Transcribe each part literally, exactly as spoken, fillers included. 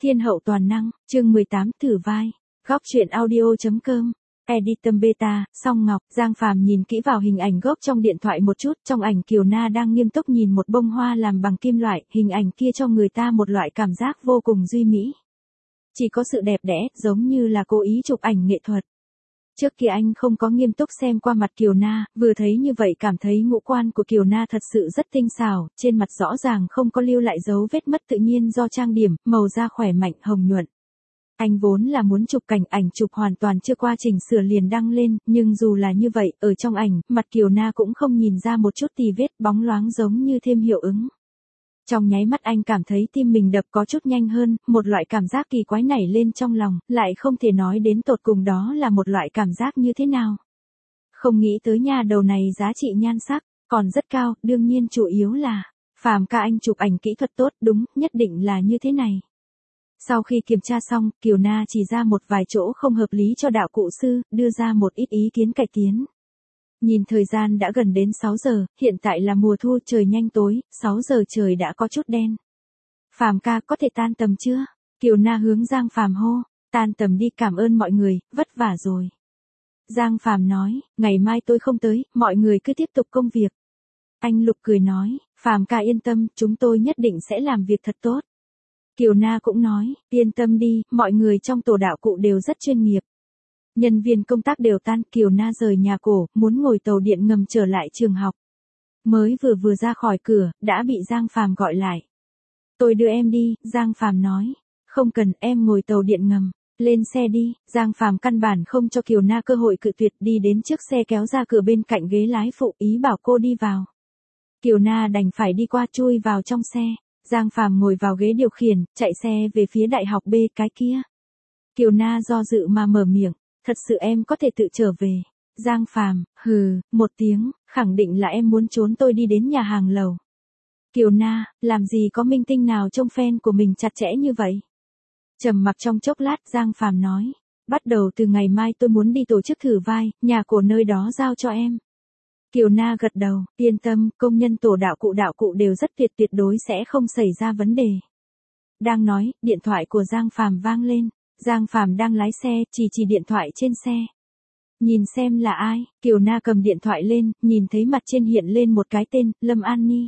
Thiên hậu toàn năng, chương mười tám thử vai. Góc truyện audio.com. Editum Beta, Song Ngọc, Giang Phàm nhìn kỹ vào hình ảnh gốc trong điện thoại một chút, trong ảnh Kiều Na đang nghiêm túc nhìn một bông hoa làm bằng kim loại, hình ảnh kia cho người ta một loại cảm giác vô cùng duy mỹ. Chỉ có sự đẹp đẽ, giống như là cố ý chụp ảnh nghệ thuật. Trước kia anh không có nghiêm túc xem qua mặt Kiều Na, vừa thấy như vậy cảm thấy ngũ quan của Kiều Na thật sự rất tinh xảo, trên mặt rõ ràng không có lưu lại dấu vết mất tự nhiên do trang điểm, màu da khỏe mạnh, hồng nhuận. Anh vốn là muốn chụp cảnh, ảnh chụp hoàn toàn chưa qua chỉnh sửa liền đăng lên, nhưng dù là như vậy, ở trong ảnh, mặt Kiều Na cũng không nhìn ra một chút tì vết, bóng loáng giống như thêm hiệu ứng. Trong nháy mắt anh cảm thấy tim mình đập có chút nhanh hơn, một loại cảm giác kỳ quái nảy lên trong lòng, lại không thể nói đến tột cùng đó là một loại cảm giác như thế nào. Không nghĩ tới nha đầu này giá trị nhan sắc, còn rất cao, đương nhiên chủ yếu là, Phàm ca anh chụp ảnh kỹ thuật tốt, đúng, nhất định là như thế này. Sau khi kiểm tra xong, Kiều Na chỉ ra một vài chỗ không hợp lý cho đạo cụ sư, đưa ra một ít ý kiến cải tiến. Nhìn thời gian đã gần đến sáu giờ, hiện tại là mùa thu, trời nhanh tối, sáu giờ trời đã có chút đen. Phàm ca có thể tan tầm chưa? Kiều Na hướng Giang Phàm hô, tan tầm đi, cảm ơn mọi người, vất vả rồi. Giang Phàm nói, ngày mai tôi không tới, mọi người cứ tiếp tục công việc. Anh Lục cười nói, Phàm ca yên tâm, chúng tôi nhất định sẽ làm việc thật tốt. Kiều Na cũng nói, yên tâm đi, mọi người trong tổ đạo cụ đều rất chuyên nghiệp. Nhân viên công tác đều tan, Kiều Na rời nhà cổ, muốn ngồi tàu điện ngầm trở lại trường học. Mới vừa vừa ra khỏi cửa, đã bị Giang Phàm gọi lại. Tôi đưa em đi, Giang Phàm nói. Không cần, em ngồi tàu điện ngầm. Lên xe đi, Giang Phàm căn bản không cho Kiều Na cơ hội cự tuyệt, đi đến trước xe kéo ra cửa bên cạnh ghế lái phụ, ý bảo cô đi vào. Kiều Na đành phải đi qua, chui vào trong xe. Giang Phàm ngồi vào ghế điều khiển, chạy xe về phía đại học B cái kia. Kiều Na do dự mà mở miệng, thật sự em có thể tự trở về. Giang Phàm, hừ, một tiếng, khẳng định là em muốn trốn tôi đi đến nhà hàng lầu. Kiều Na, làm gì có minh tinh nào trông fan của mình chặt chẽ như vậy. Trầm mặc trong chốc lát, Giang Phàm nói, bắt đầu từ ngày mai tôi muốn đi tổ chức thử vai, nhà của nơi đó giao cho em. Kiều Na gật đầu, yên tâm, công nhân tổ đạo cụ đạo cụ đều rất tuyệt tuyệt đối sẽ không xảy ra vấn đề. Đang nói, điện thoại của Giang Phàm vang lên, Giang Phàm đang lái xe, chỉ chỉ điện thoại trên xe. Nhìn xem là ai, Kiều Na cầm điện thoại lên, nhìn thấy mặt trên hiện lên một cái tên, Lâm An Ni.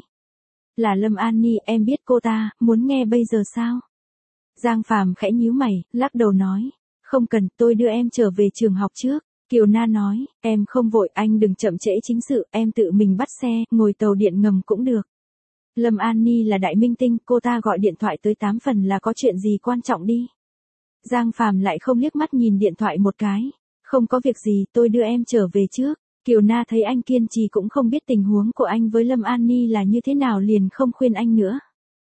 Là Lâm An Ni, em biết cô ta, muốn nghe bây giờ sao? Giang Phàm khẽ nhíu mày, lắc đầu nói, không cần, tôi đưa em trở về trường học trước. Kiều Na nói, em không vội, anh đừng chậm trễ chính sự, em tự mình bắt xe, ngồi tàu điện ngầm cũng được. Lâm An Ni là đại minh tinh, cô ta gọi điện thoại tới tám phần là có chuyện gì quan trọng đi. Giang Phàm lại không liếc mắt nhìn điện thoại một cái, không có việc gì, tôi đưa em trở về trước. Kiều Na thấy anh kiên trì cũng không biết tình huống của anh với Lâm An Ni là như thế nào liền không khuyên anh nữa.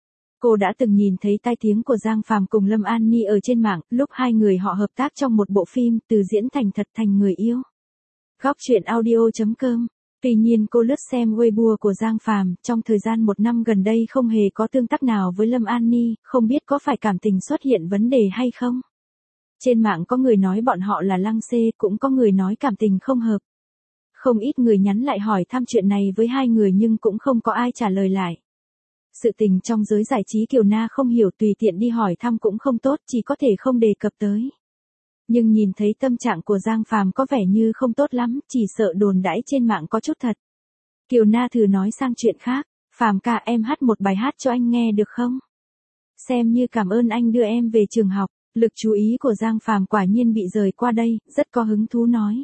Cô đã từng nhìn thấy tai tiếng của Giang Phàm cùng Lâm An Ni ở trên mạng, lúc hai người họ hợp tác trong một bộ phim, từ diễn thành thật thành người yêu. Góc truyện audio.com. Tuy nhiên cô lướt xem Weibo của Giang Phàm, trong thời gian một năm gần đây không hề có tương tác nào với Lâm An Ni, không biết có phải cảm tình xuất hiện vấn đề hay không. Trên mạng có người nói bọn họ là lăng xê, cũng có người nói cảm tình không hợp. Không ít người nhắn lại hỏi thăm chuyện này với hai người nhưng cũng không có ai trả lời lại. Sự tình trong giới giải trí Kiều Na không hiểu, tùy tiện đi hỏi thăm cũng không tốt, chỉ có thể không đề cập tới. Nhưng nhìn thấy tâm trạng của Giang Phàm có vẻ như không tốt lắm, chỉ sợ đồn đãi trên mạng có chút thật. Kiều Na thử nói sang chuyện khác, Phàm ca, em hát một bài hát cho anh nghe được không? Xem như cảm ơn anh đưa em về trường học. Lực chú ý của Giang Phàm quả nhiên bị rời qua đây, rất có hứng thú nói.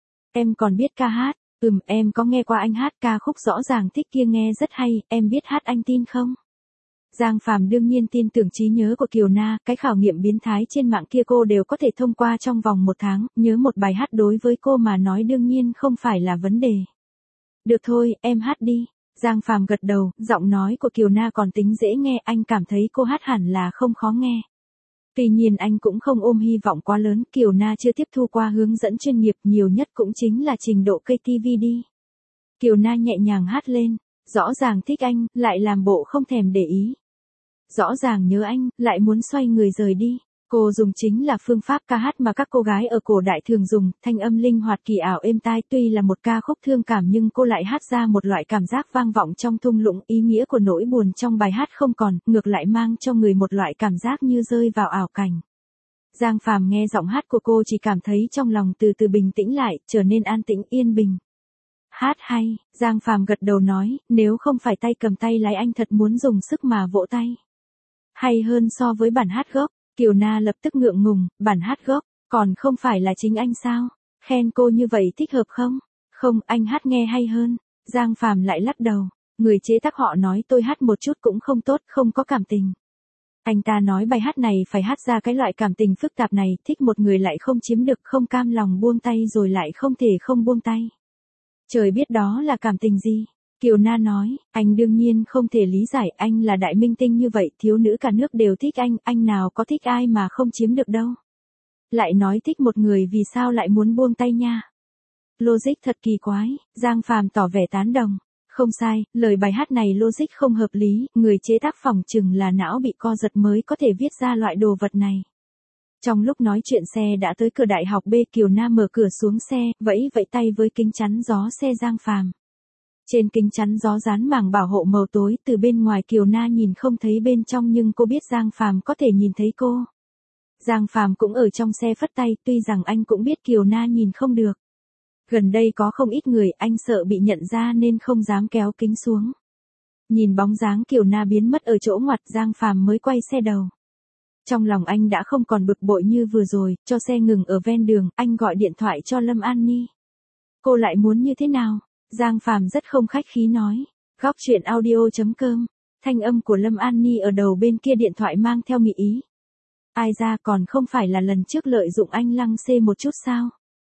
Em còn biết ca hát, ừm, em có nghe qua anh hát ca khúc rõ ràng thích kia nghe rất hay, em biết hát anh tin không? Giang Phàm đương nhiên tin tưởng trí nhớ của Kiều Na, cái khảo nghiệm biến thái trên mạng kia cô đều có thể thông qua trong vòng một tháng, nhớ một bài hát đối với cô mà nói đương nhiên không phải là vấn đề. Được thôi, em hát đi. Giang Phàm gật đầu, giọng nói của Kiều Na còn tính dễ nghe, anh cảm thấy cô hát hẳn là không khó nghe. Tuy nhiên anh cũng không ôm hy vọng quá lớn, Kiều Na chưa tiếp thu qua hướng dẫn chuyên nghiệp, nhiều nhất cũng chính là trình độ ca tê vê đi. Kiều Na nhẹ nhàng hát lên, rõ ràng thích anh, lại làm bộ không thèm để ý. Rõ ràng nhớ anh, lại muốn xoay người rời đi. Cô dùng chính là phương pháp ca hát mà các cô gái ở cổ đại thường dùng, thanh âm linh hoạt kỳ ảo êm tai, tuy là một ca khúc thương cảm nhưng cô lại hát ra một loại cảm giác vang vọng trong thung lũng, ý nghĩa của nỗi buồn trong bài hát không còn, ngược lại mang cho người một loại cảm giác như rơi vào ảo cảnh. Giang Phàm nghe giọng hát của cô chỉ cảm thấy trong lòng từ từ bình tĩnh lại, trở nên an tĩnh yên bình. Hát hay, Giang Phàm gật đầu nói, nếu không phải tay cầm tay lái anh thật muốn dùng sức mà vỗ tay. Hay hơn so với bản hát gốc. Kiều Na lập tức ngượng ngùng, bản hát gốc, còn không phải là chính anh sao? Khen cô như vậy thích hợp không? Không, anh hát nghe hay hơn. Giang Phàm lại lắc đầu, người chế tác họ nói tôi hát một chút cũng không tốt, không có cảm tình. Anh ta nói bài hát này phải hát ra cái loại cảm tình phức tạp này, thích một người lại không chiếm được, không cam lòng buông tay rồi lại không thể không buông tay. Trời biết đó là cảm tình gì? Kiều Na nói, anh đương nhiên không thể lý giải, anh là đại minh tinh như vậy, thiếu nữ cả nước đều thích anh, anh nào có thích ai mà không chiếm được đâu. Lại nói thích một người vì sao lại muốn buông tay nha. Logic thật kỳ quái, Giang Phàm tỏ vẻ tán đồng. Không sai, lời bài hát này logic không hợp lý, người chế tác phỏng chừng là não bị co giật mới có thể viết ra loại đồ vật này. Trong lúc nói chuyện xe đã tới cửa đại học B, Kiều Na mở cửa xuống xe, vẫy vẫy tay với kính chắn gió xe Giang Phàm. Trên kính chắn gió dán màng bảo hộ màu tối, từ bên ngoài Kiều Na nhìn không thấy bên trong nhưng cô biết Giang Phàm có thể nhìn thấy cô. Giang Phàm cũng ở trong xe phất tay, tuy rằng anh cũng biết Kiều Na nhìn không được. Gần đây có không ít người, anh sợ bị nhận ra nên không dám kéo kính xuống. Nhìn bóng dáng Kiều Na biến mất ở chỗ ngoặt, Giang Phàm mới quay xe đầu. Trong lòng anh đã không còn bực bội như vừa rồi, cho xe ngừng ở ven đường, anh gọi điện thoại cho Lâm An Ni. Cô lại muốn như thế nào? Giang Phàm rất không khách khí nói. Góc truyện audio chấm com, thanh âm của Lâm An Ni ở đầu bên kia điện thoại mang theo mị ý. Ai ra, còn không phải là lần trước lợi dụng anh lăng xê một chút sao?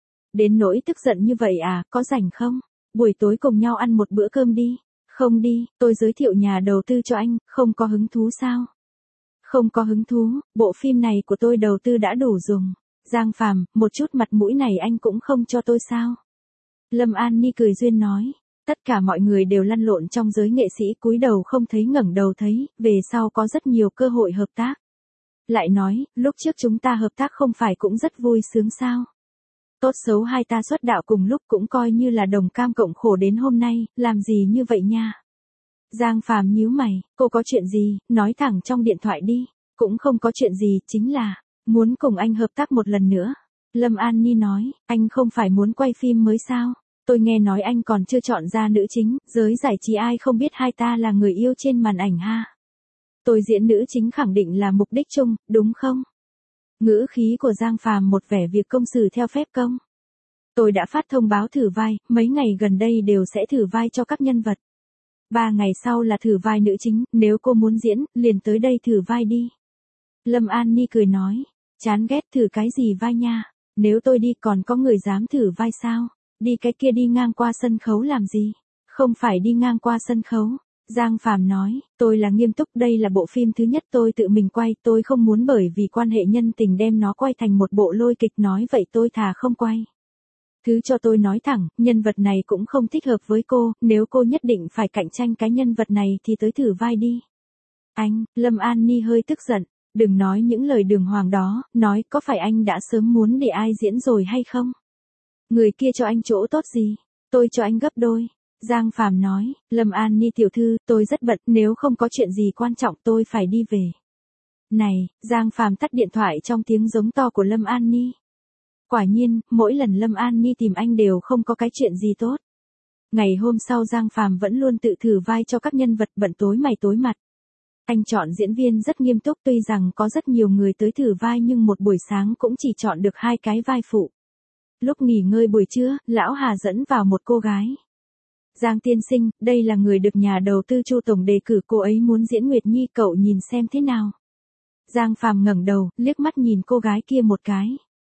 Đến nỗi tức giận như vậy à, có rảnh không? Buổi tối cùng nhau ăn một bữa cơm đi. Không đi, tôi giới thiệu nhà đầu tư cho anh, không có hứng thú sao? Không có hứng thú, bộ phim này của tôi đầu tư đã đủ dùng. Giang Phàm, một chút mặt mũi này anh cũng không cho tôi sao? Lâm An Ni cười duyên nói, tất cả mọi người đều lăn lộn trong giới nghệ sĩ, cúi đầu không thấy ngẩng đầu thấy, về sau có rất nhiều cơ hội hợp tác. Lại nói, lúc trước chúng ta hợp tác không phải cũng rất vui sướng sao? Tốt xấu hai ta xuất đạo cùng lúc cũng coi như là đồng cam cộng khổ đến hôm nay, làm gì như vậy nha? Giang Phàm nhíu mày, cô có chuyện gì, nói thẳng trong điện thoại đi. Cũng không có chuyện gì, chính là muốn cùng anh hợp tác một lần nữa. Lâm An Ni nói, anh không phải muốn quay phim mới sao? Tôi nghe nói anh còn chưa chọn ra nữ chính, giới giải trí ai không biết hai ta là người yêu trên màn ảnh ha. Tôi diễn nữ chính khẳng định là mục đích chung, đúng không? Ngữ khí của Giang Phàm một vẻ việc công xử theo phép công. Tôi đã phát thông báo thử vai, mấy ngày gần đây đều sẽ thử vai cho các nhân vật. Ba ngày sau là thử vai nữ chính, nếu cô muốn diễn, liền tới đây thử vai đi. Lâm An Ni cười nói, chán ghét thử cái gì vai nha, nếu tôi đi còn có người dám thử vai sao, đi cái kia đi ngang qua sân khấu làm gì, không phải đi ngang qua sân khấu. Giang Phàm nói, tôi là nghiêm túc, đây là bộ phim thứ nhất tôi tự mình quay, tôi không muốn bởi vì quan hệ nhân tình đem nó quay thành một bộ lôi kịch, nói vậy tôi thà không quay. Thứ cho tôi nói thẳng, nhân vật này cũng không thích hợp với cô, nếu cô nhất định phải cạnh tranh cái nhân vật này thì tới thử vai đi. Anh, Lâm An Ni hơi tức giận, đừng nói những lời đường hoàng đó, nói có phải anh đã sớm muốn để ai diễn rồi hay không? Người kia cho anh chỗ tốt gì? Tôi cho anh gấp đôi. Giang Phàm nói, Lâm An Ni tiểu thư, tôi rất bận, nếu không có chuyện gì quan trọng tôi phải đi về. Này, Giang Phàm tắt điện thoại trong tiếng giống to của Lâm An Ni. Quả nhiên, mỗi lần Lâm An Ni tìm anh đều không có cái chuyện gì tốt. Ngày hôm sau Giang Phàm vẫn luôn tự thử vai cho các nhân vật, bận tối mày tối mặt. Anh chọn diễn viên rất nghiêm túc, tuy rằng có rất nhiều người tới thử vai nhưng một buổi sáng cũng chỉ chọn được hai cái vai phụ. Lúc nghỉ ngơi buổi trưa, Lão Hà dẫn vào một cô gái. Giang tiên sinh, đây là người được nhà đầu tư Chu tổng đề cử, cô ấy muốn diễn Nguyệt Nhi, cậu nhìn xem thế nào. Giang Phàm ngẩng đầu, liếc mắt nhìn cô gái kia một cái.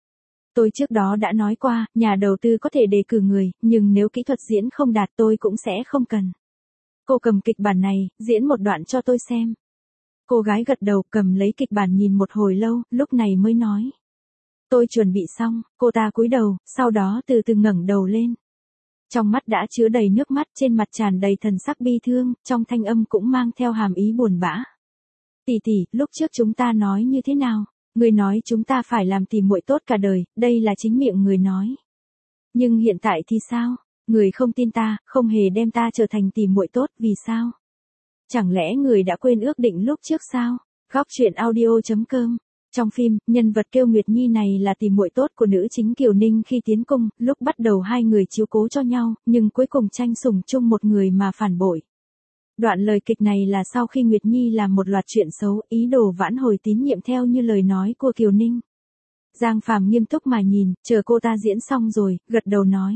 Tôi trước đó đã nói qua, nhà đầu tư có thể đề cử người, nhưng nếu kỹ thuật diễn không đạt tôi cũng sẽ không cần. Cô cầm kịch bản này, diễn một đoạn cho tôi xem. Cô gái gật đầu, cầm lấy kịch bản nhìn một hồi lâu, lúc này mới nói. Tôi chuẩn bị xong, cô ta cúi đầu, sau đó từ từ ngẩng đầu lên. Trong mắt đã chứa đầy nước mắt, trên mặt tràn đầy thần sắc bi thương, trong thanh âm cũng mang theo hàm ý buồn bã. Tỷ tỷ, lúc trước chúng ta nói như thế nào? Người nói chúng ta phải làm tỉ muội tốt cả đời, đây là chính miệng người nói. Nhưng hiện tại thì sao? Người không tin ta, không hề đem ta trở thành tỉ muội tốt, vì sao? Chẳng lẽ người đã quên ước định lúc trước sao? Góc truyện audio chấm com. Trong phim, nhân vật Kiêu Nguyệt Nhi này là tỉ muội tốt của nữ chính Kiều Ninh khi tiến cung, lúc bắt đầu hai người chiếu cố cho nhau, nhưng cuối cùng tranh sủng chung một người mà phản bội. Đoạn lời kịch này là sau khi Nguyệt Nhi làm một loạt chuyện xấu, ý đồ vãn hồi tín nhiệm theo như lời nói của Kiều Ninh. Giang Phàm nghiêm túc mà nhìn, chờ cô ta diễn xong rồi, gật đầu nói.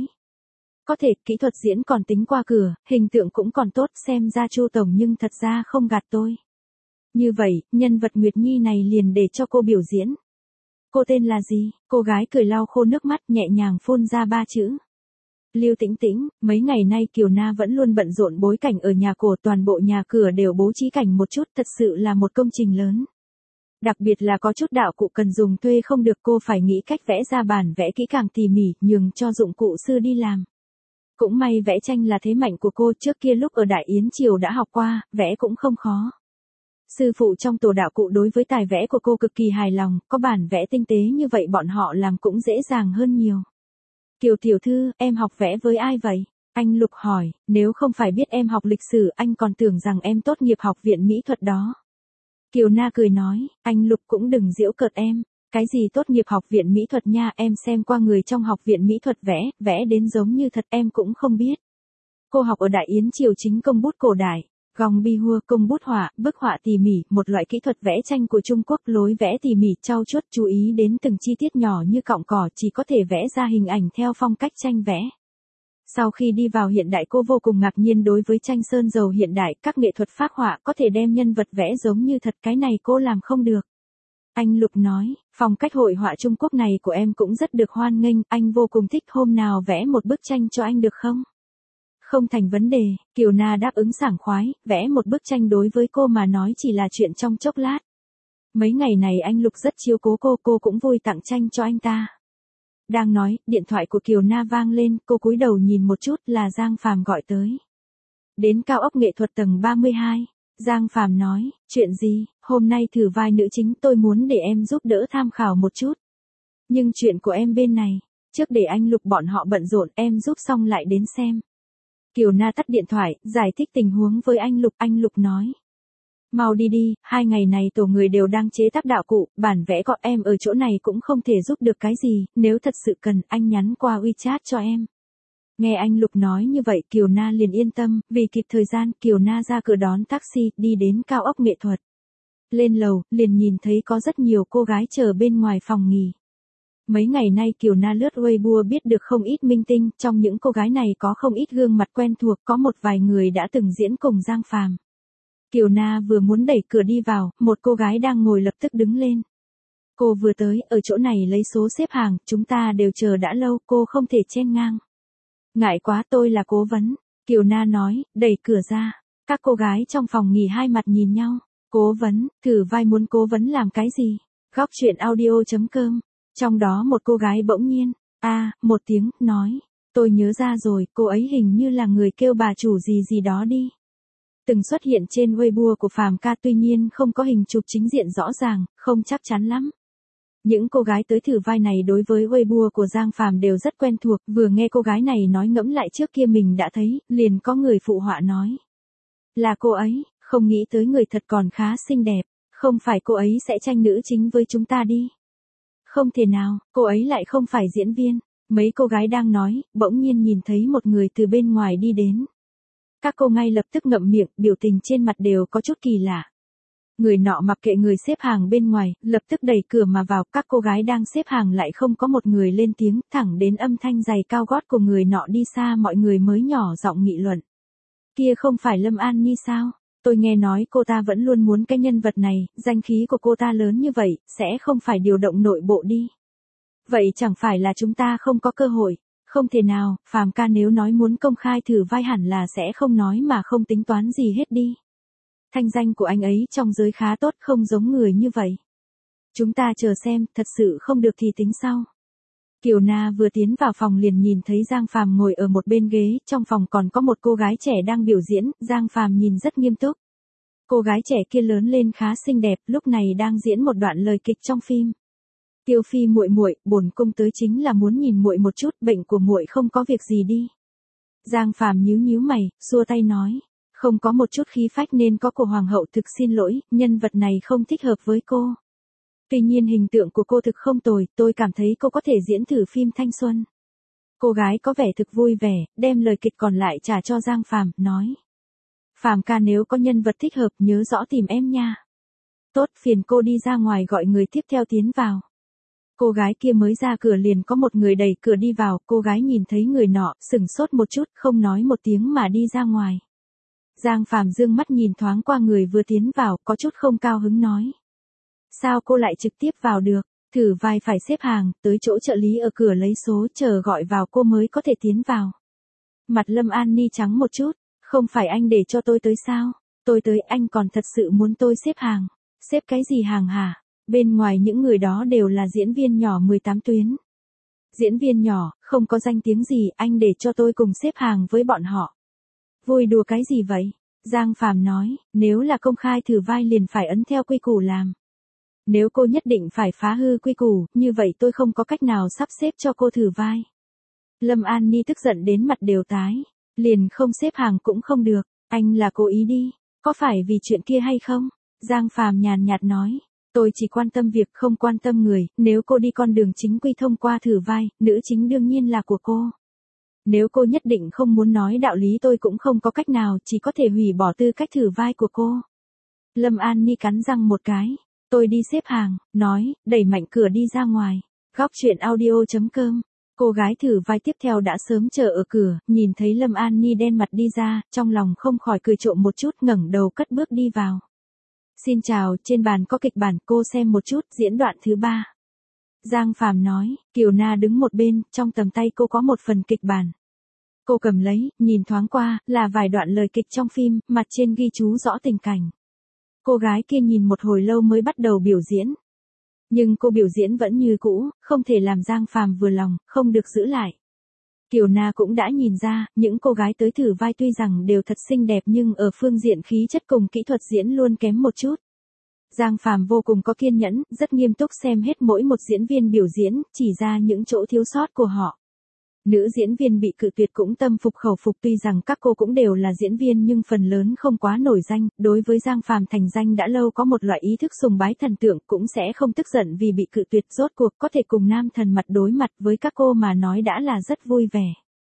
Có thể, kỹ thuật diễn còn tính qua cửa, hình tượng cũng còn tốt, xem ra Chu tổng nhưng thật ra không gạt tôi. Như vậy, nhân vật Nguyệt Nhi này liền để cho cô biểu diễn. Cô tên là gì? Cô gái cười lau khô nước mắt, nhẹ nhàng phun ra ba chữ. Lưu Tĩnh Tĩnh. Mấy ngày nay Kiều Na vẫn luôn bận rộn bối cảnh ở nhà cổ, toàn bộ nhà cửa đều bố trí cảnh một chút, thật sự là một công trình lớn. Đặc biệt là có chút đạo cụ cần dùng thuê không được, cô phải nghĩ cách vẽ ra bản vẽ kỹ càng tỉ mỉ, nhường cho dụng cụ sư đi làm. Cũng may vẽ tranh là thế mạnh của cô, trước kia lúc ở Đại Yến Triều đã học qua, vẽ cũng không khó. Sư phụ trong tổ đạo cụ đối với tài vẽ của cô cực kỳ hài lòng, có bản vẽ tinh tế như vậy bọn họ làm cũng dễ dàng hơn nhiều. Kiều tiểu thư, em học vẽ với ai vậy? Anh Lục hỏi, nếu không phải biết em học lịch sử anh còn tưởng rằng em tốt nghiệp học viện mỹ thuật đó. Kiều Na cười nói, anh Lục cũng đừng giễu cợt em. Cái gì tốt nghiệp học viện mỹ thuật nha, em xem qua người trong học viện mỹ thuật vẽ, vẽ đến giống như thật em cũng không biết. Cô học ở Đại Yến Triều chính công bút cổ đại, gòng bi hua, công bút họa, bức họa tỉ mỉ, một loại kỹ thuật vẽ tranh của Trung Quốc, lối vẽ tỉ mỉ, trau chuốt, chú ý đến từng chi tiết nhỏ như cọng cỏ, chỉ có thể vẽ ra hình ảnh theo phong cách tranh vẽ. Sau khi đi vào hiện đại cô vô cùng ngạc nhiên đối với tranh sơn dầu hiện đại, các nghệ thuật phác họa có thể đem nhân vật vẽ giống như thật, cái này cô làm không được. Anh Lục nói, phong cách hội họa Trung Quốc này của em cũng rất được hoan nghênh, anh vô cùng thích, hôm nào vẽ một bức tranh cho anh được không? Không thành vấn đề, Kiều Na đáp ứng sảng khoái, vẽ một bức tranh đối với cô mà nói chỉ là chuyện trong chốc lát. Mấy ngày này anh Lục rất chiếu cố cô, cô cũng vui tặng tranh cho anh ta. Đang nói, điện thoại của Kiều Na vang lên, cô cúi đầu nhìn một chút là Giang Phàm gọi tới. Đến cao ốc nghệ thuật tầng ba mươi hai, Giang Phàm nói, chuyện gì, hôm nay thử vai nữ chính tôi muốn để em giúp đỡ tham khảo một chút. Nhưng chuyện của em bên này, trước để anh Lục bọn họ bận rộn em giúp xong lại đến xem. Kiều Na tắt điện thoại, giải thích tình huống với anh Lục, anh Lục nói. Mau đi đi, hai ngày này tổ người đều đang chế tác đạo cụ, bản vẽ có em ở chỗ này cũng không thể giúp được cái gì, nếu thật sự cần anh nhắn qua WeChat cho em. Nghe anh Lục nói như vậy Kiều Na liền yên tâm, vì kịp thời gian Kiều Na ra cửa đón taxi, đi đến cao ốc nghệ thuật. Lên lầu, liền nhìn thấy có rất nhiều cô gái chờ bên ngoài phòng nghỉ. Mấy ngày nay Kiều Na lướt Weibo biết được không ít minh tinh, trong những cô gái này có không ít gương mặt quen thuộc, có một vài người đã từng diễn cùng Giang Phàm. Kiều Na vừa muốn đẩy cửa đi vào, một cô gái đang ngồi lập tức đứng lên. Cô vừa tới, ở chỗ này lấy số xếp hàng, chúng ta đều chờ đã lâu, cô không thể chen ngang. Ngại quá, tôi là cố vấn. Kiều Na nói, đẩy cửa ra. Các cô gái trong phòng nghỉ hai mặt nhìn nhau. Cố vấn, thử vai muốn cố vấn làm cái gì? Góc truyện audio chấm com. Trong đó một cô gái bỗng nhiên, a à, một tiếng, nói. Tôi nhớ ra rồi, cô ấy hình như là người kêu bà chủ gì gì đó đi. Từng xuất hiện trên Weibo của Phàm Ca, tuy nhiên không có hình chụp chính diện rõ ràng, không chắc chắn lắm. Những cô gái tới thử vai này đối với Weibo của Giang Phàm đều rất quen thuộc, vừa nghe cô gái này nói ngẫm lại trước kia mình đã thấy, liền có người phụ họa nói. Là cô ấy, không nghĩ tới người thật còn khá xinh đẹp, không phải cô ấy sẽ tranh nữ chính với chúng ta đi. Không thể nào, cô ấy lại không phải diễn viên. Mấy cô gái đang nói, bỗng nhiên nhìn thấy một người từ bên ngoài đi đến. Các cô ngay lập tức ngậm miệng, biểu tình trên mặt đều có chút kỳ lạ. Người nọ mặc kệ người xếp hàng bên ngoài, lập tức đẩy cửa mà vào, các cô gái đang xếp hàng lại không có một người lên tiếng, thẳng đến âm thanh giày cao gót của người nọ đi xa mọi người mới nhỏ giọng nghị luận. Kia không phải Lâm An Nhi sao? Tôi nghe nói cô ta vẫn luôn muốn cái nhân vật này, danh khí của cô ta lớn như vậy, sẽ không phải điều động nội bộ đi. Vậy chẳng phải là chúng ta không có cơ hội. Không thể nào, Phàm Ca nếu nói muốn công khai thử vai hẳn là sẽ không nói mà không tính toán gì hết đi. Thanh danh của anh ấy trong giới khá tốt, không giống người như vậy. Chúng ta chờ xem, thật sự không được thì tính sau. Kiều Na vừa tiến vào phòng liền nhìn thấy Giang Phàm ngồi ở một bên ghế, trong phòng còn có một cô gái trẻ đang biểu diễn, Giang Phàm nhìn rất nghiêm túc. Cô gái trẻ kia lớn lên khá xinh đẹp, lúc này đang diễn một đoạn lời kịch trong phim. Tiêu Phi muội muội, bổn cung tới chính là muốn nhìn muội một chút, bệnh của muội không có việc gì đi. Giang Phàm nhíu nhíu mày, xua tay nói, không có một chút khí phách nên có của hoàng hậu, thực xin lỗi, nhân vật này không thích hợp với cô. Tuy nhiên hình tượng của cô thực không tồi, tôi cảm thấy cô có thể diễn thử phim thanh xuân. Cô gái có vẻ thực vui vẻ, đem lời kịch còn lại trả cho Giang Phàm, nói. Phàm ca, nếu có nhân vật thích hợp nhớ rõ tìm em nha. Tốt, phiền cô đi ra ngoài gọi người tiếp theo tiến vào. Cô gái kia mới ra cửa liền có một người đẩy cửa đi vào, cô gái nhìn thấy người nọ, sửng sốt một chút, không nói một tiếng mà đi ra ngoài. Giang Phàm dương mắt nhìn thoáng qua người vừa tiến vào, có chút không cao hứng nói. Sao cô lại trực tiếp vào được, thử vai phải xếp hàng, tới chỗ trợ lý ở cửa lấy số, chờ gọi vào cô mới có thể tiến vào. Mặt Lâm An Ni trắng một chút, không phải anh để cho tôi tới sao, tôi tới anh còn thật sự muốn tôi xếp hàng, xếp cái gì hàng hả, bên ngoài những người đó đều là diễn viên nhỏ mười tám tuyến. Diễn viên nhỏ, không có danh tiếng gì, anh để cho tôi cùng xếp hàng với bọn họ. Vui đùa cái gì vậy? Giang Phàm nói, nếu là công khai thử vai liền phải ấn theo quy củ làm. Nếu cô nhất định phải phá hư quy củ, như vậy tôi không có cách nào sắp xếp cho cô thử vai. Lâm An Ni tức giận đến mặt đều tái, liền không xếp hàng cũng không được, anh là cố ý đi, có phải vì chuyện kia hay không? Giang Phàm nhàn nhạt nói, tôi chỉ quan tâm việc không quan tâm người, nếu cô đi con đường chính quy thông qua thử vai, nữ chính đương nhiên là của cô. Nếu cô nhất định không muốn nói đạo lý tôi cũng không có cách nào, chỉ có thể hủy bỏ tư cách thử vai của cô. Lâm An Ni cắn răng một cái, tôi đi xếp hàng, nói, đẩy mạnh cửa đi ra ngoài. Góc truyện audio chấm com. Cô gái thử vai tiếp theo đã sớm chờ ở cửa, nhìn thấy Lâm An Ni đen mặt đi ra, trong lòng không khỏi cười trộm một chút, ngẩng đầu cất bước đi vào. Xin chào, trên bàn có kịch bản, cô xem một chút, diễn đoạn thứ ba. Giang Phàm nói, Kiều Na đứng một bên, trong tầm tay cô có một phần kịch bản. Cô cầm lấy, nhìn thoáng qua, là vài đoạn lời kịch trong phim, mặt trên ghi chú rõ tình cảnh. Cô gái kia nhìn một hồi lâu mới bắt đầu biểu diễn. Nhưng cô biểu diễn vẫn như cũ, không thể làm Giang Phàm vừa lòng, không được giữ lại. Kiều Na cũng đã nhìn ra, những cô gái tới thử vai tuy rằng đều thật xinh đẹp nhưng ở phương diện khí chất cùng kỹ thuật diễn luôn kém một chút. Giang Phàm vô cùng có kiên nhẫn, rất nghiêm túc xem hết mỗi một diễn viên biểu diễn, chỉ ra những chỗ thiếu sót của họ. Nữ diễn viên bị cự tuyệt cũng tâm phục khẩu phục, tuy rằng các cô cũng đều là diễn viên nhưng phần lớn không quá nổi danh, đối với Giang Phàm thành danh đã lâu có một loại ý thức sùng bái thần tượng, cũng sẽ không tức giận vì bị cự tuyệt, rốt cuộc có thể cùng nam thần mặt đối mặt với các cô mà nói đã là rất vui vẻ.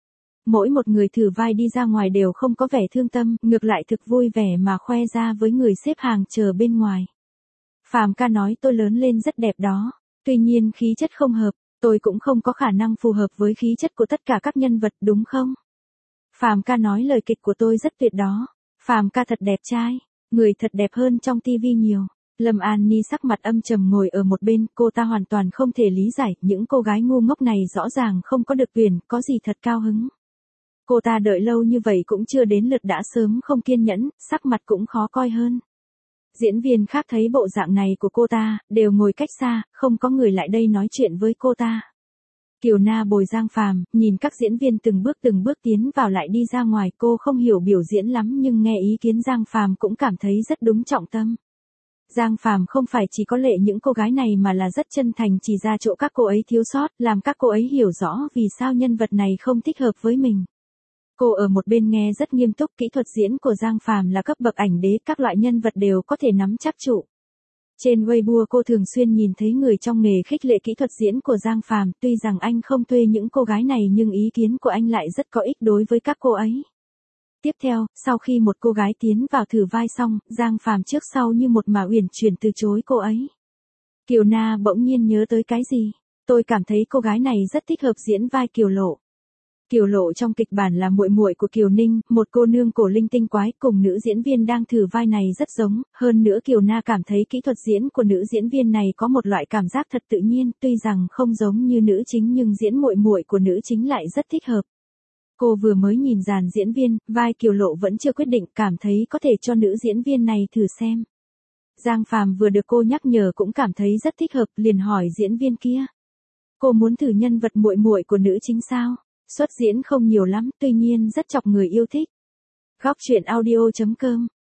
Mỗi một người thử vai đi ra ngoài đều không có vẻ thương tâm, ngược lại thực vui vẻ mà khoe ra với người xếp hàng chờ bên ngoài. Phàm ca nói tôi lớn lên rất đẹp đó, tuy nhiên khí chất không hợp. Tôi cũng không có khả năng phù hợp với khí chất của tất cả các nhân vật, đúng không? Phàm ca nói lời kịch của tôi rất tuyệt đó. Phàm ca thật đẹp trai, người thật đẹp hơn trong tivi nhiều. Lâm An Ni sắc mặt âm trầm ngồi ở một bên, cô ta hoàn toàn không thể lý giải, những cô gái ngu ngốc này rõ ràng không có được tuyển, có gì thật cao hứng. Cô ta đợi lâu như vậy cũng chưa đến lượt đã sớm không kiên nhẫn, sắc mặt cũng khó coi hơn. Diễn viên khác thấy bộ dạng này của cô ta, đều ngồi cách xa, không có người lại đây nói chuyện với cô ta. Kiều Na bồi Giang Phàm, nhìn các diễn viên từng bước từng bước tiến vào lại đi ra ngoài, cô không hiểu biểu diễn lắm nhưng nghe ý kiến Giang Phàm cũng cảm thấy rất đúng trọng tâm. Giang Phàm không phải chỉ có lệ những cô gái này mà là rất chân thành chỉ ra chỗ các cô ấy thiếu sót, làm các cô ấy hiểu rõ vì sao nhân vật này không thích hợp với mình. Cô ở một bên nghe rất nghiêm túc, kỹ thuật diễn của Giang Phàm là cấp bậc ảnh đế, các loại nhân vật đều có thể nắm chắc trụ. Trên Weibo cô thường xuyên nhìn thấy người trong nghề khích lệ kỹ thuật diễn của Giang Phàm, tuy rằng anh không thuê những cô gái này nhưng ý kiến của anh lại rất có ích đối với các cô ấy. Tiếp theo, sau khi một cô gái tiến vào thử vai xong, Giang Phàm trước sau như một mà uyển chuyển từ chối cô ấy. Kiều Na bỗng nhiên nhớ tới cái gì, tôi cảm thấy cô gái này rất thích hợp diễn vai Kiều Lộ. Kiều Lộ trong kịch bản là muội muội của Kiều Ninh, một cô nương cổ linh tinh quái, cùng nữ diễn viên đang thử vai này rất giống, hơn nữa Kiều Na cảm thấy kỹ thuật diễn của nữ diễn viên này có một loại cảm giác thật tự nhiên, tuy rằng không giống như nữ chính nhưng diễn muội muội của nữ chính lại rất thích hợp. Cô vừa mới nhìn dàn diễn viên, vai Kiều Lộ vẫn chưa quyết định, cảm thấy có thể cho nữ diễn viên này thử xem. Giang Phàm vừa được cô nhắc nhở cũng cảm thấy rất thích hợp, liền hỏi diễn viên kia. Cô muốn thử nhân vật muội muội của nữ chính sao? Xuất diễn không nhiều lắm, tuy nhiên rất chọc người yêu thích. Góc truyện audio chấm com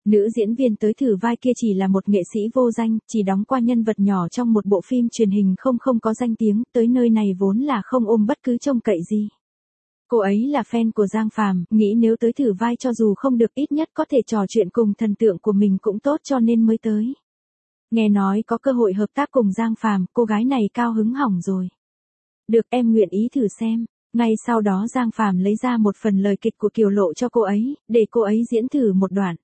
Nữ diễn viên tới thử vai kia chỉ là một nghệ sĩ vô danh, chỉ đóng qua nhân vật nhỏ trong một bộ phim truyền hình không không có danh tiếng, tới nơi này vốn là không ôm bất cứ trông cậy gì. Cô ấy là fan của Giang Phàm, nghĩ nếu tới thử vai cho dù không được ít nhất có thể trò chuyện cùng thần tượng của mình cũng tốt cho nên mới tới. Nghe nói có cơ hội hợp tác cùng Giang Phàm, cô gái này cao hứng hỏng rồi. Được, em nguyện ý thử xem. Ngay sau đó Giang Phàm lấy ra một phần lời kịch của Kiều Lộ cho cô ấy, để cô ấy diễn thử một đoạn.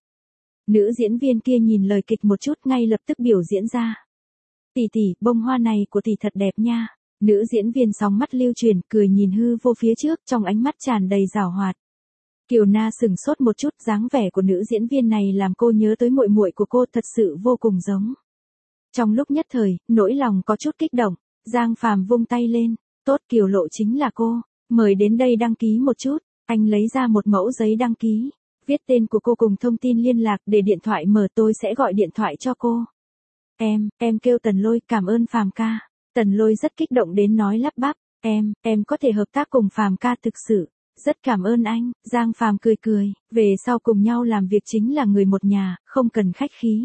Nữ diễn viên kia nhìn lời kịch một chút ngay lập tức biểu diễn ra. Tỷ tỷ, bông hoa này của tỷ thật đẹp nha. Nữ diễn viên sóng mắt lưu chuyển, cười nhìn hư vô phía trước, trong ánh mắt tràn đầy giảo hoạt. Kiều Na sừng sốt một chút, dáng vẻ của nữ diễn viên này làm cô nhớ tới muội muội của cô, thật sự vô cùng giống. Trong lúc nhất thời, nỗi lòng có chút kích động, Giang Phàm vung tay lên, tốt, Kiều Lộ chính là cô, mời đến đây đăng ký một chút. Anh lấy ra một mẫu giấy đăng ký, viết tên của cô cùng thông tin liên lạc, để điện thoại mở tôi sẽ gọi điện thoại cho cô. Em, em kêu Tần Lôi, cảm ơn Phàm ca. Tần Lôi rất kích động đến nói lắp bắp, em, em có thể hợp tác cùng Phàm ca thực sự, rất cảm ơn anh. Giang Phàm cười cười, về sau cùng nhau làm việc chính là người một nhà, không cần khách khí.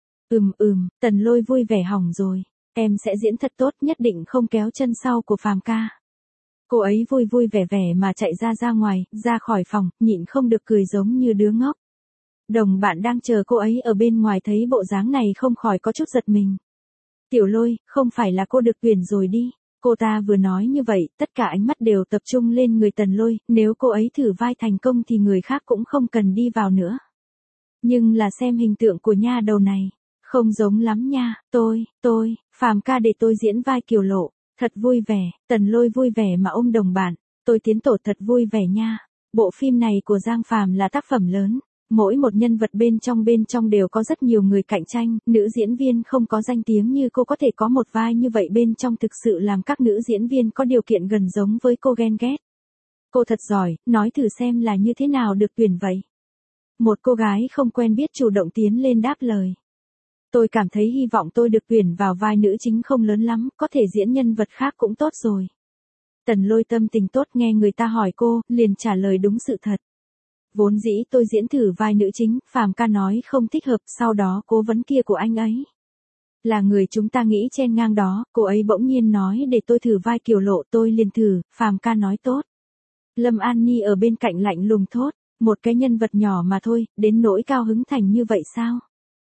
Ừm ừm, Tần Lôi vui vẻ hỏng rồi, em sẽ diễn thật tốt, nhất định không kéo chân sau của Phàm ca. Cô ấy vui vui vẻ vẻ mà chạy ra ra ngoài, ra khỏi phòng, nhịn không được cười giống như đứa ngốc. Đồng bạn đang chờ cô ấy ở bên ngoài thấy bộ dáng này không khỏi có chút giật mình. Tiểu Lôi, không phải là cô được tuyển rồi đi. Cô ta vừa nói như vậy, tất cả ánh mắt đều tập trung lên người Tần Lôi, nếu cô ấy thử vai thành công thì người khác cũng không cần đi vào nữa. Nhưng là xem hình tượng của nha đầu này, không giống lắm nha, tôi, tôi, Phàm ca để tôi diễn vai Kiều Lộ, thật vui vẻ. Tần Lôi vui vẻ mà ôm đồng bạn, tôi tiến tổ thật vui vẻ nha. Bộ phim này của Giang Phàm là tác phẩm lớn. Mỗi một nhân vật bên trong bên trong đều có rất nhiều người cạnh tranh, nữ diễn viên không có danh tiếng như cô có thể có một vai như vậy bên trong thực sự làm các nữ diễn viên có điều kiện gần giống với cô ghen ghét. Cô thật giỏi, nói thử xem là như thế nào được tuyển vậy. Một cô gái không quen biết chủ động tiến lên đáp lời. Tôi cảm thấy hy vọng tôi được tuyển vào vai nữ chính không lớn lắm, có thể diễn nhân vật khác cũng tốt rồi. Tần Lôi tâm tình tốt nghe người ta hỏi cô, liền trả lời đúng sự thật. Vốn dĩ tôi diễn thử vai nữ chính, Phàm ca nói không thích hợp, sau đó cố vấn kia của anh ấy là người chúng ta nghĩ chen ngang đó, cô ấy bỗng nhiên nói để tôi thử vai Kiều Lộ, tôi liền thử, Phàm ca nói tốt. Lâm An Ni ở bên cạnh lạnh lùng thốt, một cái nhân vật nhỏ mà thôi, đến nỗi cao hứng thành như vậy sao?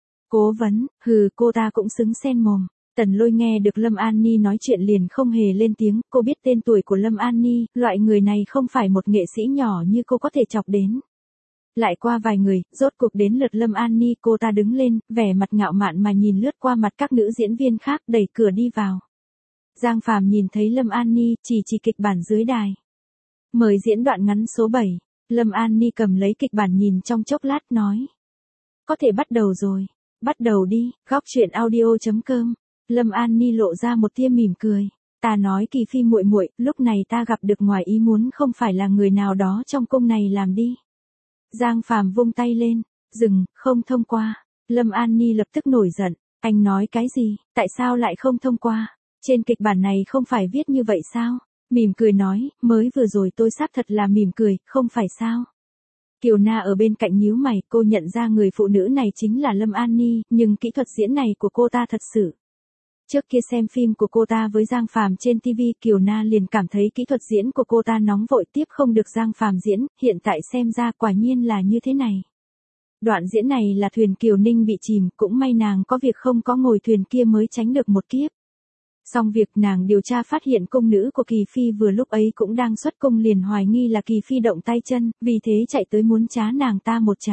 Cố vấn, hừ, cô ta cũng xứng xen mồm. Tần Lôi nghe được Lâm An Ni nói chuyện liền không hề lên tiếng, cô biết tên tuổi của Lâm An Ni, loại người này không phải một nghệ sĩ nhỏ như cô có thể chọc đến. Lại qua vài người, rốt cuộc đến lượt Lâm An Ni, cô ta đứng lên, vẻ mặt ngạo mạn mà nhìn lướt qua mặt các nữ diễn viên khác, đẩy cửa đi vào. Giang Phàm nhìn thấy Lâm An Ni, chỉ chỉ kịch bản dưới đài. Mời diễn đoạn ngắn số bảy. Lâm An Ni cầm lấy kịch bản nhìn trong chốc lát nói. Có thể bắt đầu rồi. Bắt đầu đi, góc truyện audio chấm com. Lâm An Ni lộ ra một tia mỉm cười. Ta nói Kỳ Phi muội muội, lúc này ta gặp được ngoài ý muốn không phải là người nào đó trong cung này làm đi. Giang Phàm vung tay lên, dừng, không thông qua. Lâm An Ni lập tức nổi giận, anh nói cái gì, tại sao lại không thông qua? Trên kịch bản này không phải viết như vậy sao? Mỉm cười nói, mới vừa rồi tôi xác thật là mỉm cười, không phải sao? Kiều Na ở bên cạnh nhíu mày, cô nhận ra người phụ nữ này chính là Lâm An Ni, nhưng kỹ thuật diễn này của cô ta thật sự. Trước kia xem phim của cô ta với Giang Phàm trên ti vi, Kiều Na liền cảm thấy kỹ thuật diễn của cô ta nóng vội, tiếp không được Giang Phàm diễn, hiện tại xem ra quả nhiên là như thế này. Đoạn diễn này là thuyền Kiều Ninh bị chìm, cũng may nàng có việc không có ngồi thuyền kia mới tránh được một kiếp. Xong việc nàng điều tra phát hiện cung nữ của Kỳ Phi vừa lúc ấy cũng đang xuất cung, liền hoài nghi là Kỳ Phi động tay chân, vì thế chạy tới muốn trá nàng ta một trá.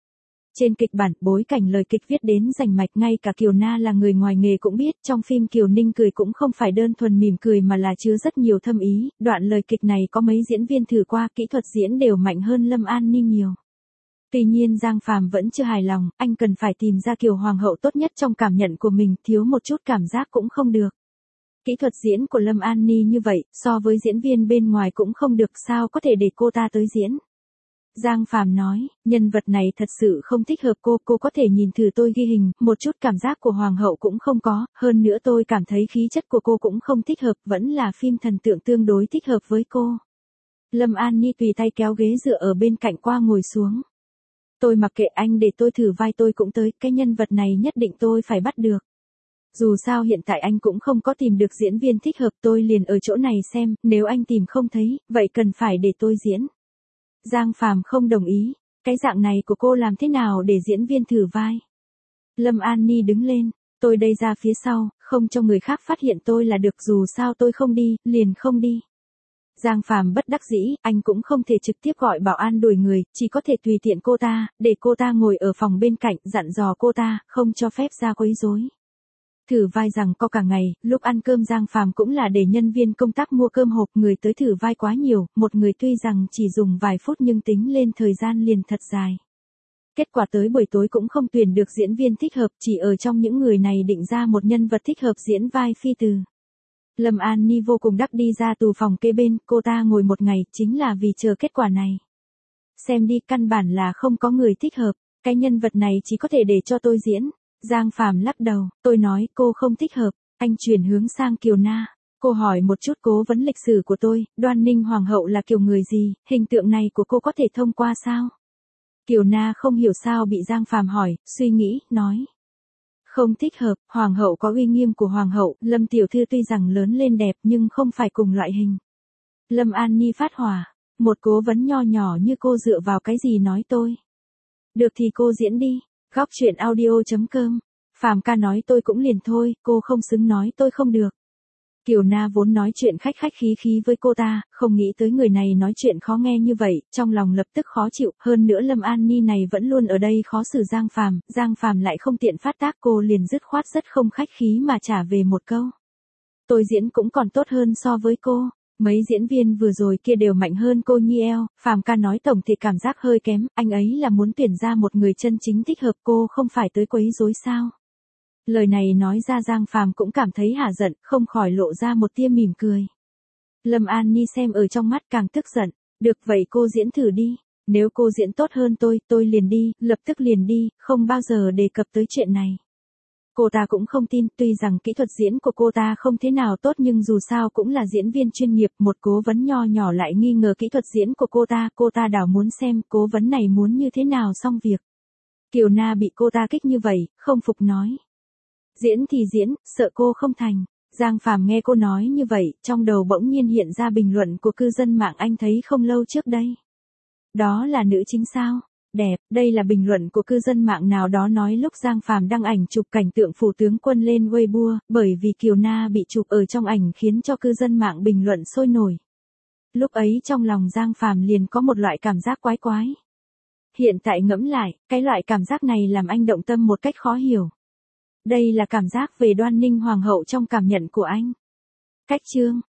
Trên kịch bản, bối cảnh lời kịch viết đến rành mạch, ngay cả Kiều Na là người ngoài nghề cũng biết, trong phim Kiều Ninh cười cũng không phải đơn thuần mỉm cười mà là chứa rất nhiều thâm ý, đoạn lời kịch này có mấy diễn viên thử qua, kỹ thuật diễn đều mạnh hơn Lâm An Ni nhiều. Tuy nhiên Giang Phàm vẫn chưa hài lòng, anh cần phải tìm ra Kiều Hoàng hậu tốt nhất trong cảm nhận của mình, thiếu một chút cảm giác cũng không được. Kỹ thuật diễn của Lâm An Ni như vậy, so với diễn viên bên ngoài cũng không được, sao có thể để cô ta tới diễn. Giang Phàm nói, nhân vật này thật sự không thích hợp cô, cô có thể nhìn thử tôi ghi hình, một chút cảm giác của Hoàng hậu cũng không có, hơn nữa tôi cảm thấy khí chất của cô cũng không thích hợp, vẫn là phim thần tượng tương đối thích hợp với cô. Lâm An Ni tùy tay kéo ghế dựa ở bên cạnh qua ngồi xuống. Tôi mặc kệ anh, để tôi thử vai tôi cũng tới, cái nhân vật này nhất định tôi phải bắt được. Dù sao hiện tại anh cũng không có tìm được diễn viên thích hợp, tôi liền ở chỗ này xem, nếu anh tìm không thấy, vậy cần phải để tôi diễn. Giang Phàm không đồng ý, cái dạng này của cô làm thế nào để diễn viên thử vai. Lâm An Ni đứng lên, tôi đây ra phía sau, không cho người khác phát hiện tôi là được, dù sao tôi không đi, liền không đi. Giang Phàm bất đắc dĩ, anh cũng không thể trực tiếp gọi bảo an đuổi người, chỉ có thể tùy tiện cô ta, để cô ta ngồi ở phòng bên cạnh, dặn dò cô ta, không cho phép ra quấy rối. Thử vai rằng có cả ngày, lúc ăn cơm Giang Phàm cũng là để nhân viên công tác mua cơm hộp, người tới thử vai quá nhiều, một người tuy rằng chỉ dùng vài phút nhưng tính lên thời gian liền thật dài. Kết quả tới buổi tối cũng không tuyển được diễn viên thích hợp, chỉ ở trong những người này định ra một nhân vật thích hợp diễn vai Phi Từ. Lâm An Ni vô cùng đắc đi ra từ phòng kế bên, cô ta ngồi một ngày, chính là vì chờ kết quả này. Xem đi, căn bản là không có người thích hợp, cái nhân vật này chỉ có thể để cho tôi diễn. Giang Phàm lắc đầu, tôi nói cô không thích hợp, anh chuyển hướng sang Kiều Na. Cô hỏi một chút cố vấn lịch sử của tôi, Đoan Ninh Hoàng hậu là kiểu người gì, hình tượng này của cô có thể thông qua sao? Kiều Na không hiểu sao bị Giang Phàm hỏi, suy nghĩ, nói. Không thích hợp, Hoàng hậu có uy nghiêm của Hoàng hậu, Lâm tiểu thư tuy rằng lớn lên đẹp nhưng không phải cùng loại hình. Lâm An Ni phát hỏa, một cố vấn nho nhỏ như cô dựa vào cái gì nói tôi. Được thì cô diễn đi. Góc chuyện audio chấm com. Phàm ca nói tôi cũng liền thôi, cô không xứng nói tôi không được. Kiều Na vốn nói chuyện khách khách khí khí với cô ta, không nghĩ tới người này nói chuyện khó nghe như vậy, trong lòng lập tức khó chịu, hơn nữa Lâm An Ni này vẫn luôn ở đây khó xử Giang Phàm, Giang Phàm lại không tiện phát tác, cô liền dứt khoát rất không khách khí mà trả về một câu. Tôi diễn cũng còn tốt hơn so với cô. Mấy diễn viên vừa rồi kia đều mạnh hơn cô nhi eo, Phàm ca nói tổng thì cảm giác hơi kém, anh ấy là muốn tuyển ra một người chân chính thích hợp, cô không phải tới quấy rối sao. Lời này nói ra Giang Phàm cũng cảm thấy hả giận, không khỏi lộ ra một tia mỉm cười. Lâm An Ni xem ở trong mắt càng tức giận, được vậy cô diễn thử đi, nếu cô diễn tốt hơn tôi, tôi liền đi, lập tức liền đi, không bao giờ đề cập tới chuyện này. Cô ta cũng không tin, tuy rằng kỹ thuật diễn của cô ta không thế nào tốt nhưng dù sao cũng là diễn viên chuyên nghiệp, một cố vấn nho nhỏ lại nghi ngờ kỹ thuật diễn của cô ta, cô ta đảo muốn xem cố vấn này muốn như thế nào xong việc. Kiều Na bị cô ta kích như vậy, không phục nói. Diễn thì diễn, sợ cô không thành. Giang Phàm nghe cô nói như vậy, trong đầu bỗng nhiên hiện ra bình luận của cư dân mạng anh thấy không lâu trước đây. Đó là nữ chính sao? Đẹp, đây là bình luận của cư dân mạng nào đó nói lúc Giang Phàm đăng ảnh chụp cảnh tượng phủ tướng quân lên Weibo, bởi vì Kiều Na bị chụp ở trong ảnh khiến cho cư dân mạng bình luận sôi nổi. Lúc ấy trong lòng Giang Phàm liền có một loại cảm giác quái quái. Hiện tại ngẫm lại, cái loại cảm giác này làm anh động tâm một cách khó hiểu. Đây là cảm giác về Đoan Ninh Hoàng hậu trong cảm nhận của anh. Cách chương